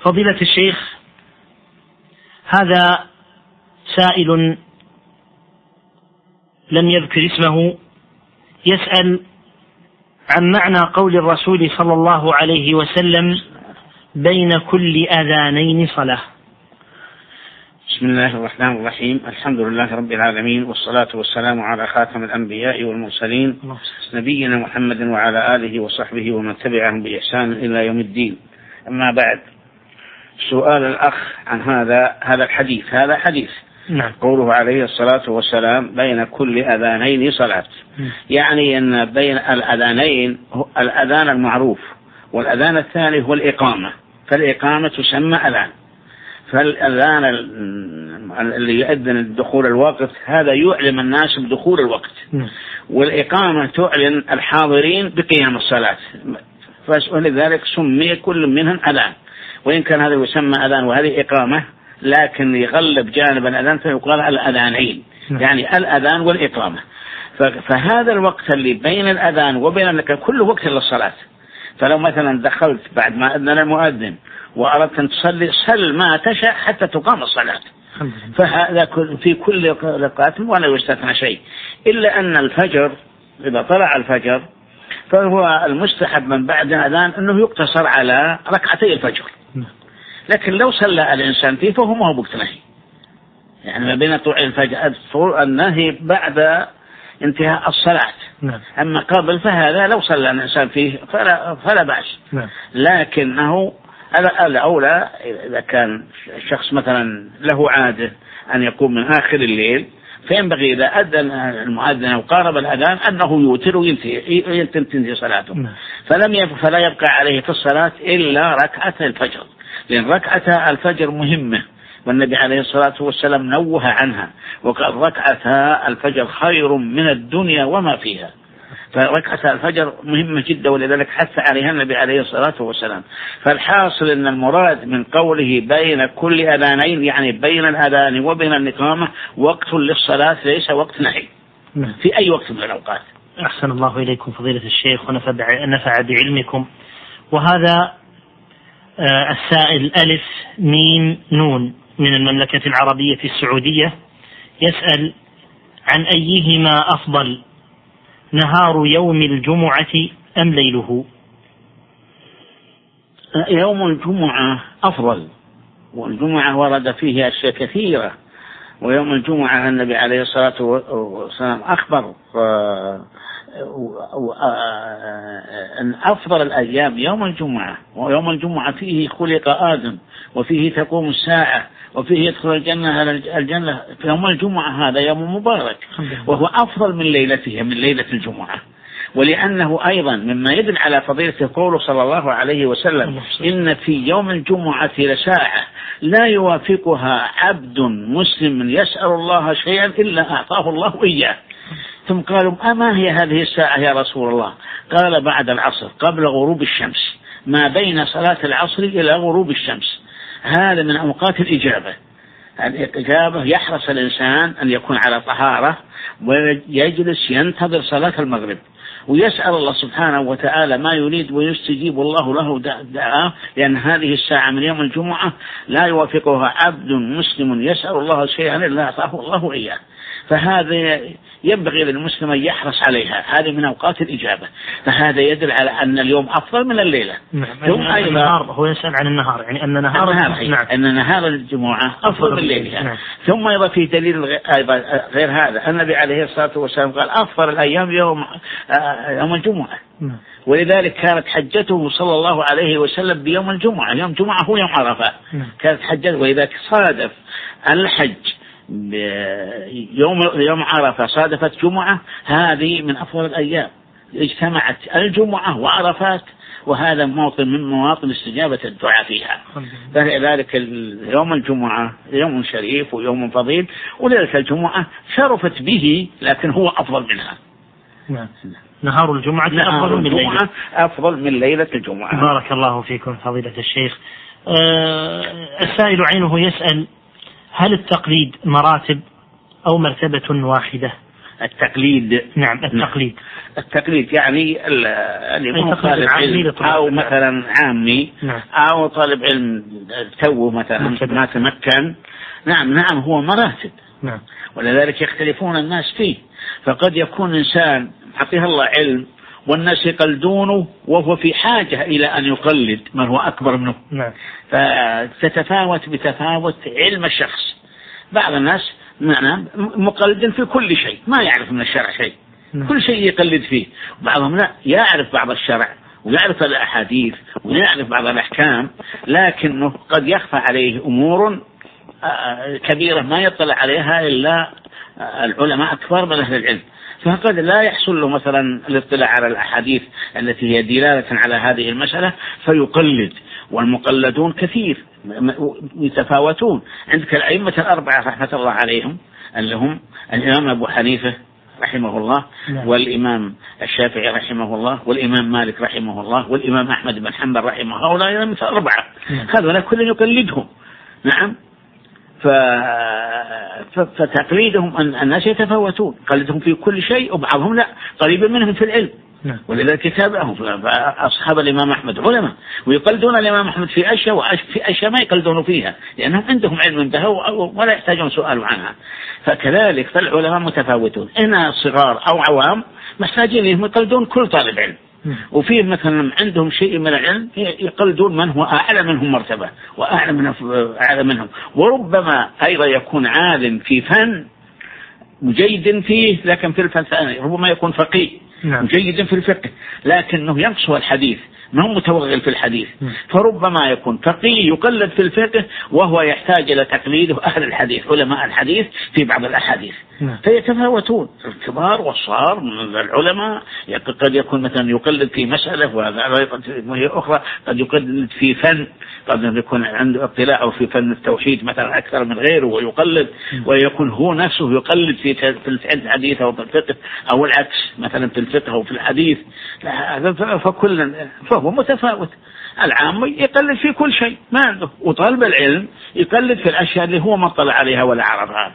فضيلة الشيخ، هذا سائل لم يذكر اسمه يسأل عن معنى قول الرسول صلى الله عليه وسلم: بين كل أذانين صلاة. بسم الله الرحمن الرحيم. الحمد لله رب العالمين، والصلاة والسلام على خاتم الأنبياء والمرسلين نبينا محمد وعلى آله وصحبه ومن تبعهم بإحسان إلى يوم الدين. أما بعد، سؤال الأخ عن هذا الحديث. هذا حديث نعم. قوله عليه الصلاة والسلام: بين كل أذانين صلاة. يعني أن بين الأذانين الأذان المعروف، والأذان الثاني هو الإقامة، فالإقامة تسمى أذان، فالأذان اللي يؤذن دخول الوقت هذا يعلم الناس بدخول الوقت، والإقامة تعلن الحاضرين بقيام الصلاة، ولذلك سمي كل منهم أذان، وإن كان هذا يسمى أذان وهذه إقامة، لكن يغلب جانب الأذان فيقال الأذانين، يعني الأذان والإقامة. فهذا الوقت اللي بين الأذان وبين كل وقت للصلاة. فلو مثلا دخلت بعد ما أذن المؤذن وأردت أن تصلي، صل ما تشاء حتى تقام الصلاة، فهذا في كل ركعة ولا يستثنى شيء، إلا أن الفجر إذا طلع الفجر فهو المستحب من بعد الأذان أنه يقتصر على ركعتي الفجر، لكن لو صلى الإنسان فيه فهو ما هو وقت نهي، يعني ما بين طلوع الفجر النهي بعد انتهاء الصلاة. أما قبل فهذا لو صلى الإنسان فيه فلا بأس، لكنه الأولى إذا كان الشخص مثلا له عادة أن يقوم من آخر الليل، فينبغي إذا أذن المؤذن وقارب الأذان أنه يوتر وينتهي صلاته، فلا يبقى عليه في الصلاة إلا ركعة الفجر، لأن ركعة الفجر مهمة، والنبي عليه الصلاة والسلام نوه عنها وقال: ركعة الفجر خير من الدنيا وما فيها. فركعة الفجر مهمة جدا، ولذلك حث عليها النبي عليه الصلاة والسلام. فالحاصل أن المراد من قوله بين كل أذانين، يعني بين الأذان وبين الإقامة وقت للصلاة، ليس وقت نهي في أي وقت من الأوقات. أحسن الله إليكم فضيلة الشيخ ونفع بعلمكم. وهذا السائل ألف ميم نون من المملكة العربية السعودية يسأل عن أيهما أفضل، نهار يوم الجمعة أم ليله؟ يوم الجمعة أفضل، والجمعة ورد فيه أشياء كثيرة، ويوم الجمعة النبي عليه الصلاة والسلام أخبر أن أفضل الأيام يوم الجمعة، ويوم الجمعة فيه خلق آدم، وفيه تقوم الساعة، وفيه يدخل الجنة. في يوم الجمعة هذا يوم مبارك، وهو أفضل من ليلته، من ليلة الجمعة. ولأنه أيضا مما يدل على فضيلة قوله صلى الله عليه وسلم: إن في يوم الجمعة لساعة لا يوافقها عبد مسلم يسأل الله شيئا إلا أعطاه الله إياه. ثم قالوا: أما هي هذه الساعة يا رسول الله؟ قال: بعد العصر قبل غروب الشمس، ما بين صلاة العصر إلى غروب الشمس. هذا من أوقات الإجابة. الإجابة يحرص الإنسان أن يكون على طهارة ويجلس ينتظر صلاة المغرب ويسأل الله سبحانه وتعالى ما يريد، ويستجيب الله له دعاءه، لأن هذه الساعة من يوم الجمعة لا يوافقها عبد مسلم يسأل الله شيئا إلا أعطاه الله إياه. فهذا ينبغي للمسلم أن يحرص عليها، هذه من أوقات الإجابة. فهذا يدل على أن اليوم أفضل من الليلة. ثم النهار، هو يسأل عن النهار، يعني أن نهار الجمعة أفضل من ليلها. ثم أيضا في دليل غير هذا، النبي عليه الصلاة والسلام قال: أفضل الأيام يوم الجمعة، ولذلك كانت حجته صلى الله عليه وسلم بيوم الجمعة. يوم الجمعة هو يوم عرفة، كانت حجته، ولذلك صادف الحج يوم عرفة صادفت جمعة، هذه من أفضل الأيام، اجتمعت الجمعة وعرفات، وهذا موطن من مواطن استجابة الدعاء فيها. فلذلك يوم الجمعة يوم شريف ويوم فضيل، ولذلك الجمعة شرفت به، لكن هو أفضل منها. نهار الجمعة أفضل من ليلة الجمعة. بارك الله فيكم فضيلة الشيخ. السائل عينه يسأل: هل التقليد مراتب أو مرتبة واحدة؟ التقليد. نعم التقليد. التقليد يعني اللي يكون طالب علم أو مثلا عامي. نعم. أو طالب علم توه مثلا ما تمكن. نعم هو مراتب. نعم. ولذلك يختلفون الناس فيه. فقد يكون إنسان عطيه الله علم والناس يقلدونه وهو في حاجة إلى أن يقلد من هو أكبر منه. نعم. فتتفاوت بتفاوت علم الشخص. بعض الناس مقلد في كل شيء ما يعرف من الشرع شيء. كل شيء يقلد فيه. بعضهم لا يعرف بعض الشرع ويعرف الأحاديث ويعرف بعض الأحكام لكنه قد يخفى عليه أمور كبيرة ما يطلع عليها إلا العلماء أكثر من أهل العلم. فقد لا يحصل له مثلا الاطلاع على الأحاديث التي هي دلالة على هذه المسألة فيقلد. والمقلدون كثير يتفاوتون. عندك الأئمة الأربعة رحمة الله عليهم اللي هم الإمام أبو حنيفة رحمه الله والإمام الشافعي رحمه الله والإمام مالك رحمه الله والإمام أحمد بن حنبل رحمه الله. هؤلاء مثل أربعة هذا كل يقلدهم. نعم. فتقليدهم أن الناس يتفاوتون قلدهم في كل شيء وبعضهم لا قريبا منهم في العلم. ولذلك تابعهم أصحاب الإمام أحمد علماء ويقلدون الإمام أحمد في أشياء وفي أشياء ما يقلدون فيها لأنهم عندهم علم بها ولا يحتاجون سؤال عنها. فكذلك فالعلماء متفاوتون. إن صغار أو عوام محتاجين يقلدون كل طالب علم. وفيه مثلا عندهم شيء من العلم يقلدون من هو أعلى منهم مرتبة أعلى منهم. وربما أيضا يكون عالم في فن مجيد فيه لكن في الفن ثاني ربما يكون فقيه مجيد في الفقه لكنه ينقصه الحديث ما هو متوغل في الحديث. فربما يكون فقيه يقلد في الفقه وهو يحتاج إلى تقليده أهل الحديث علماء الحديث في بعض الأحاديث. فيتفاوتون الكبار والصغار من العلماء. قد يكون مثلا يقلد في مسألة وهي أخرى قد يقلد في فن قد يكون عنده اطلاع في فن التوحيد مثلا أكثر من غيره ويقلد ويكون هو نفسه يقلد في الحديث أو في الفقه أو العكس مثلا في الفقه أو في الحديث. فهو متفاوت. العام يقلد في كل شيء ما عنده وطالب العلم يقلد في الأشياء اللي هو ما طلع عليها ولا عرفها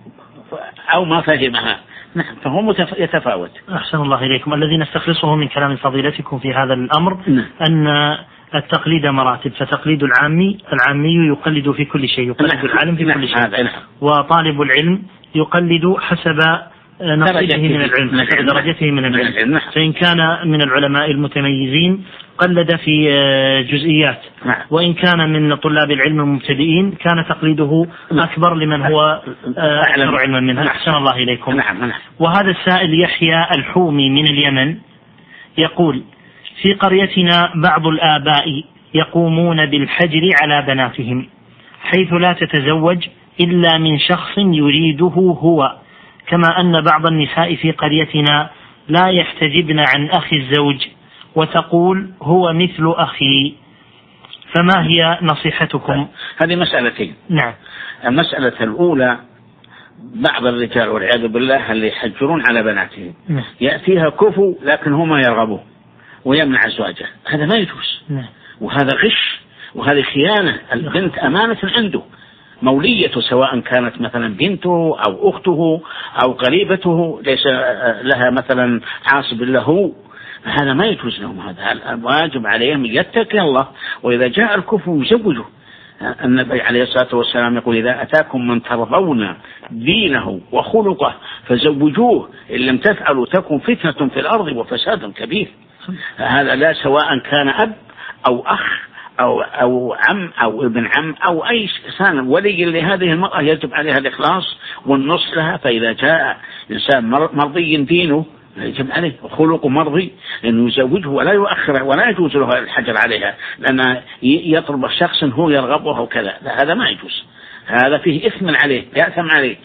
أو ما فهمها. نعم فهو يتفاوت. أحسن الله إليكم. الذي نستخلصه من كلام فضيلتكم في هذا الأمر أن التقليد مراتب. فتقليد العامي يقلد في كل شيء يقلد العالم في كل شيء. وطالب العلم يقلد حسب نصيبه من العلم درجته من العلم. فإن كان من العلماء المتميزين قلد في جزئيات وإن كان من طلاب العلم المبتدئين كان تقليده أكبر لمن هو أكثر علما منه. أحسن الله إليكم. وهذا السائل يحيى الحومي من اليمن يقول في قريتنا بعض الآباء يقومون بالحجر على بناتهم حيث لا تتزوج إلا من شخص يريده هو كما أن بعض النساء في قريتنا لا يحتجبن عن أخي الزوج وتقول هو مثل أخي. فما هي نصيحتكم؟ هذه مسألتين. نعم. المسألة الأولى بعض الرجال والعياذ بالله اللي يحجرون على بناتهم يأتيها كفو لكن هو ما يرغبه ويمنع زواجه. هذا ما يجوز. وهذا غش وهذه خيانة. البنت أمانة عنده موليته سواء كانت مثلا بنته أو أخته أو قريبته ليس لها مثلا عاصب له. هذا ما يجوز لهم. هذا الواجب عليهم يتقي الله وإذا جاء الكفو يزوجه. النبي عليه الصلاة والسلام يقول إذا أتاكم من ترضون دينه وخلقه فزوجوه إن لم تفعلوا تكن فتنة في الأرض وفساد كبير. هذا لا سواء كان أب أو أخ أو عم أو ابن عم أو أي إنسان ولي لهذه المرأة يجب عليها الإخلاص والنصح لها. فإذا جاء إنسان مرضي دينه يجب عليه خلقه مرضي أنه يزوجه ولا يؤخره ولا يجوز له الحجر عليها لأن يطلب الشخص هو يرغبه وكذا. هذا ما يجوز. هذا فيه إثم عليه يأثم عليه.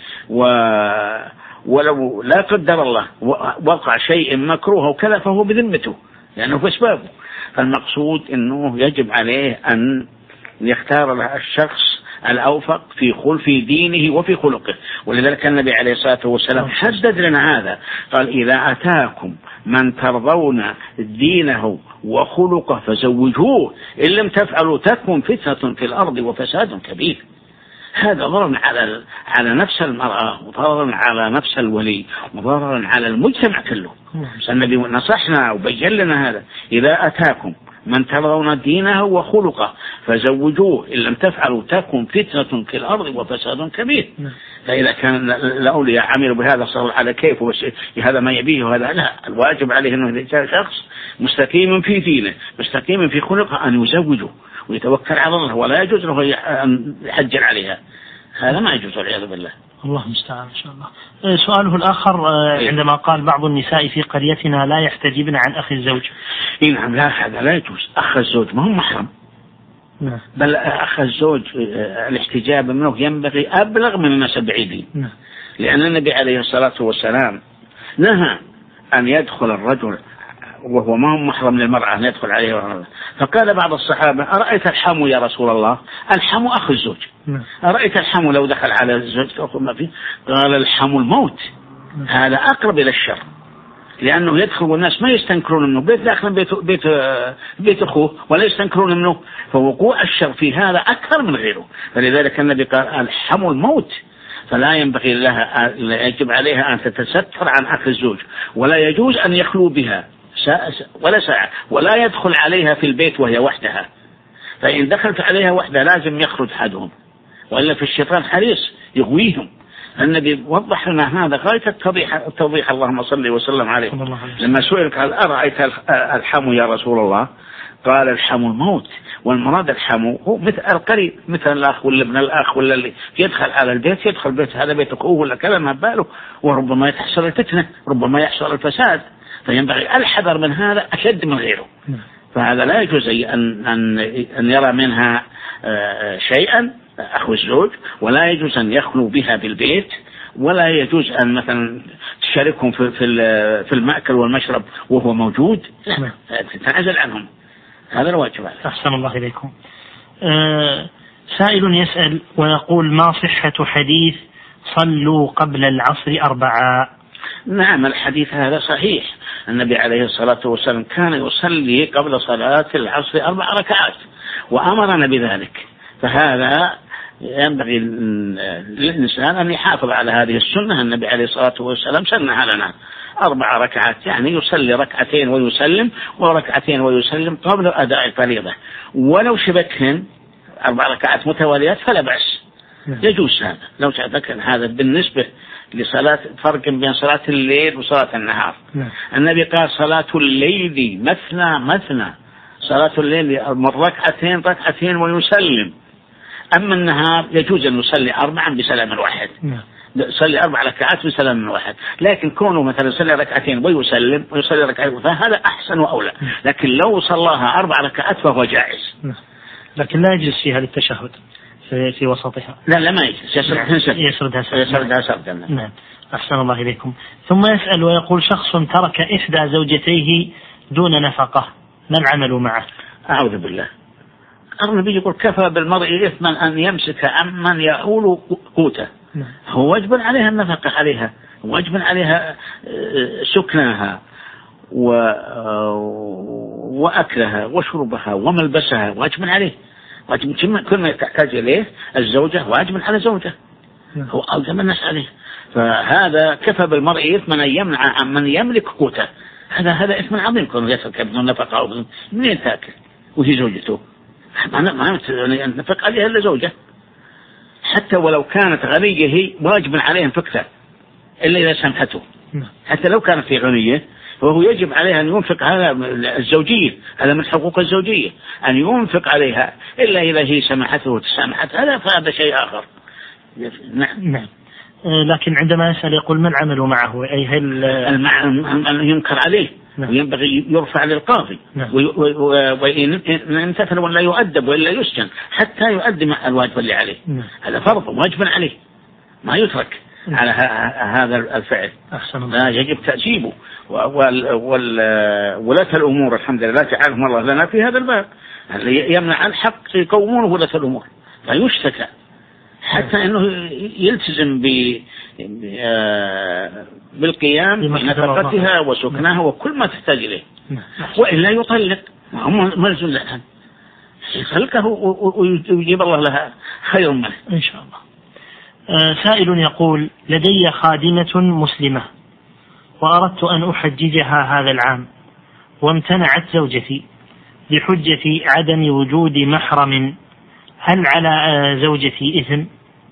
ولو لا قدر الله وقع شيء مكروه وكذا فهو بذمته لأنه في أسبابه. فالمقصود أنه يجب عليه أن يختار له الشخص الأوفق في دينه وفي خلقه. ولذلك النبي عليه الصلاة والسلام حدد لنا هذا قال إذا أتاكم من ترضون دينه وخلقه فزوجوه إن لم تفعلوا تكن فتنة في الأرض وفساد كبير. هذا ضرر على نفس المرأة، وضرر على نفس الولي، وضرر على المجتمع كله. النبي نصحنا وبين لنا هذا: إذا أتاكم من ترضون دينه وخلقه فزوجوه، إن لم تفعلوا تكن فتنة في الأرض وفساد كبير. فإذا كان الأولياء عملوا بهذا صار على كيف هذا ما يبيه وهذا لا، الواجب عليه أنه شخص مستقيم في دينه مستقيم في خلقه أن يزوجه ويتوكل على الله، ولا يجوز له أن يحجر عليها، هذا ما يجوز والعياذ بالله. الله المستعان إن شاء الله. سؤاله الآخر: عندما قال بعض النساء في قريتنا لا يحتجبن عن أخي الزوج. نعم، لا، هذا لا يجوز. أخ الزوج ما هو محرم، بل أخ الزوج الاحتجاب منه ينبغي أبلغ من الناس البعيدين، لأن النبي عليه الصلاة والسلام نهى أن يدخل الرجل وهو ما هو محرم للمرأة أن يدخل عليه. فقال بعض الصحابة: أرأيت الحمو يا رسول الله؟ الحمو أخ الزوج. أرأيت الحمو لو دخل على الزوج ما فيه؟ قال: الحمو الموت، هذا أقرب إلى الشر، لأنه يدخل والناس ما يستنكرون منه، بيت داخل بيت أخوه ولا يستنكرون منه، فوقوع الشر في هذا أكثر من غيره. فلذلك النبي قال: الحمو الموت، فلا ينبغي لها، يجب عليها أن تتستر عن أخ الزوج، ولا يجوز أن يخلو بها ولا ساعة، ولا يدخل عليها في البيت وهي وحدها، فإن دخلت عليها وحدها لازم يخرج أحدهم، وإلا في الشيطان حريص يغويهم. النبي وضح لنا هذا غاية التوضيح، اللهم صل وسلم عليه. لما سئل قال: أرأيت الحمو يا رسول الله؟ قال: الحمو الموت، والمراد الحمو هو مثل القريب، مثل الأخ ولا ابن الأخ ولا اللي يدخل على البيت، يدخل بيت هذا بيت أخوه ولا كذا ما باله، وربما تحصل الفتنة، ربما يحصل الفساد، فينبغي الحذر من هذا أشد من غيره. فهذا لا يجوز أن يرى منها شيئا أخو الزوج، ولا يجوز أن يخلو بها بالبيت، ولا يجوز أن مثلا تشاركهم في المأكل والمشرب وهو موجود، لا، تتنازل عنهم، هذا الواجب عليه. أحسن الله إليكم. سائل يسأل ويقول: ما صحة حديث صلوا قبل العصر 4؟ نعم، الحديث هذا صحيح. النبي عليه الصلاة والسلام كان يصلي قبل صلاة العصر 4 ركعات وأمرنا بذلك، فهذا ينبغي للإنسان أن يحافظ على هذه السنة. النبي عليه الصلاة والسلام سنها لنا 4 ركعات، يعني يصلي 2 ويسلم وركعتين ويسلم قبل أداء الفريضة، ولو شبكهن 4 ركعات متواليات فلا بأس، يجوز هذا لو شبكهن. هذا بالنسبة لصلاة، فرق بين صلاة الليل وصلاة النهار. النبي قال: صلاة الليل مثنى، صلاة الليل من 2 ويسلم، أما النهار يجوز أن يصلي 4 بسلام واحد، يصلي 4 ركعات بسلام واحد، لكن كونه مثلا يصلي 2 ويسلم ويصلي 2 فهذا أحسن وأولى، لكن لو صلاها 4 ركعات فهو جائز، لكن لا يجلس فيها للتشهد في وسطها. لا ما يجلس، يسردها سردا. نعم، أحسن الله إليكم. ثم يسأل ويقول: شخص ترك إحدى زوجتيه دون نفقة، ما العمل معه؟ أعوذ بالله. النبي يقول: كفى بالمرء إثما أن يمسك عمن يأول قوته. هو واجب عليها النفقة عليها، واجب عليها سكنها وأكلها وشربها وملبسها، واجب عليه، واجب كل ما تحتاج إليه الزوجة واجب على زوجة، هو أوجب الناس عليه. فهذا كفى بالمرء إثما أن يمنع عمن يملك قوته، هذا إثم عظيم، كونه يترك بدون نفقة. منين تأكل وهي زوجته؟ ما ينفق عليها إلا زوجة، حتى ولو كانت غنية هي واجب عليها انفقتها إلا إذا سمحته، حتى لو كانت في غنية وهو يجب عليها أن ينفق. هذا الزوجية، هذا من حقوق الزوجية أن ينفق عليها، إلا إذا هي سمحته وتسامحت فهذا شيء آخر. نعم. لكن عندما يسأل يقول: ما العمل معه؟ أي هل ينكر عليه وينبغي يرفع للقاضي، وإن امتثل ولا يؤدب وإلا يسجن حتى يؤدي الواجب اللي عليه. هذا فرض واجب عليه، ما يترك على هذا الفعل، لا يجب تأديبه. ولاة الأمور الحمد لله جعلهم الله لنا في هذا الباب، يمنع الحق يقومونه ولاة الأمور، فيشتكى حتى أنه يلتزم بالقيام بنفقتها وسكنها وكل ما تحتاج إليه، وإلا يطلق، ملزم لها يطلقه ويجيب الله لها خير منه إن شاء الله. سائل يقول: لدي خادمة مسلمة وأردت أن أحججها هذا العام، وامتنعت زوجتي بحجة عدم وجود محرم، هل على زوجتي إثم؟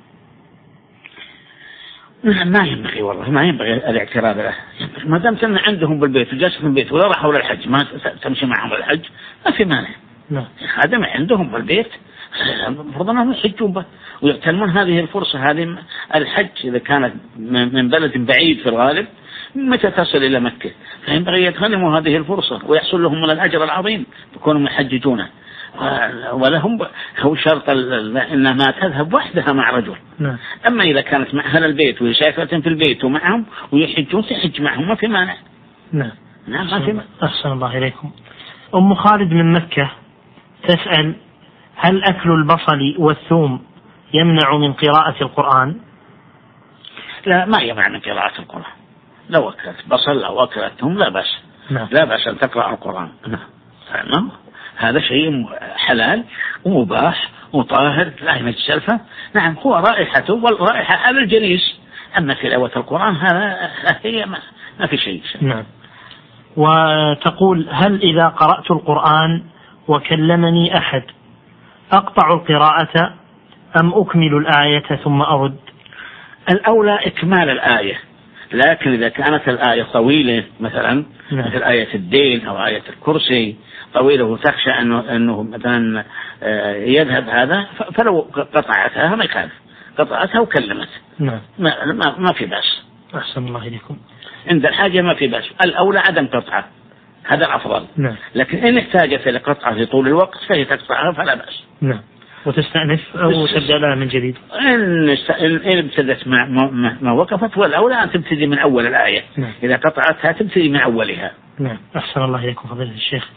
ما ينبغي، والله ما ينبغي الاعتراض له، ما دام كان عندهم بالبيت وجالس في البيت ولا راحوا للحج ما تمشي معهم الحج ما في مانع. خادم عندهم بالبيت المفروض انهم يحجون به ويغتنمون هذه الفرصة. هذه الحج إذا كانت من بلد بعيد في الغالب متى تصل إلى مكة فينبغي يغتنموا هذه الفرصة ويحصل لهم من الأجر العظيم يكونوا يحججونه. ولهم هو شرط إنها ما تذهب وحدها مع رجل. أما إذا كانت مع أهل البيت وهي ساكنة في البيت ومعهم ويحجون تحج معهم ما في مانع. نعم ما في مانع. أحسن الله إليكم. أم خالد من مكة تسأل: هل أكل البصل والثوم يمنع من قراءة القرآن؟ لا، ما يمنع من قراءة القرآن. لو أكلت بصل أو أكلت ثوم لا بأس. لا بأس أن تقرأ القرآن. نعم هذا شيء حلال ومباح وطاهر لا ينجسه. نعم هو رائحته والرائحة على الجليس، أما تلاوة القرآن هذا هي ما في شيء. نعم. وتقول: هل إذا قرأت القرآن وكلمني أحد أقطع القراءة أم أكمل الآية ثم أرد؟ الأولى إكمال الآية، لكن إذا كانت الآية طويلة مثلا مثل آية الدين أو آية الكرسي طويلة وتخشى أنه مثلا يذهب هذا فلو قطعتها ما يخالف، قطعتها وكلمت ما في بأس. أحسن الله إليكم. عند الحاجة ما في بأس، الأولى عدم قطعة هذا الأفضل. لكن إن احتاجت لقطعة في طول الوقت فهي تقطعها فلا بأس. وتستأنف أو تبدأ لها من جديد. إن ابتدت ما وقفت والأولى أن تبتدي من أول الآية. إذا قطعتها تبتدي من أولها. أحسن الله إليكم فضيلة الشيخ.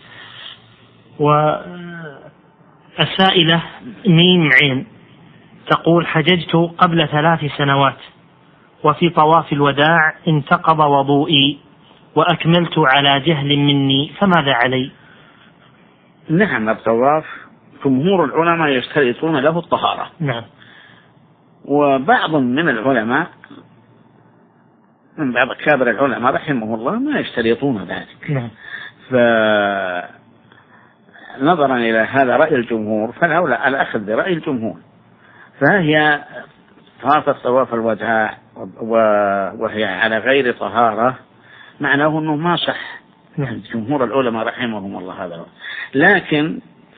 والسائلة ميم عين تقول: حججت قبل 3 سنوات وفي طواف الوداع انتقض وضوئي وأكملت على جهل مني، فماذا علي؟ نعم الطواف جمهور العلماء يشترطون له الطهارة. وبعض من العلماء من بعض كابر العلماء رحمه الله ما يشترطون ذلك. فنظرا إلى هذا رأي الجمهور فالأولى الأخذ برأي الجمهور، فهي طافت طواف الوداع وهي على غير طهارة معناه أنه ما صح. جمهور العلماء رحمهم الله هذا. لكن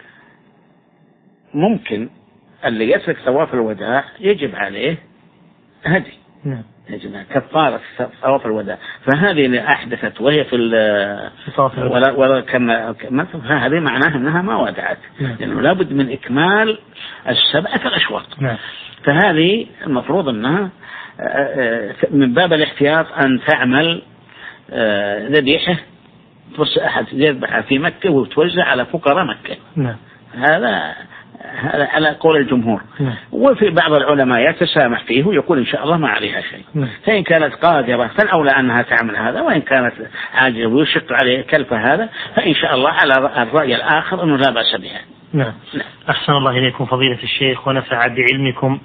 ممكن اللي يترك طواف الوداع يجب عليه هدي، يجب كفارة طواف الوداع. فهذه اللي أحدثت وهي في ولا كما فهذه معناها أنها ما ودعت، لأنه لابد من إكمال 7 الأشواط. فهذه المفروض أنها من باب الاحتياط أن تعمل ذبيحة أحد يذبحها في مكة وتوزع على فقراء مكة. هذا على قول الجمهور. وفي بعض العلماء يتسامح فيه ويقول إن شاء الله ما عليها شيء. فإن كانت قادرة فالأولى أنها تعمل هذا، وإن كانت عاجزة ويشق عليه كلف هذا فإن شاء الله على الرأي الآخر أنه لا بأس بها. أحسن الله إليكم فضيلة الشيخ ونفع بعلمكم.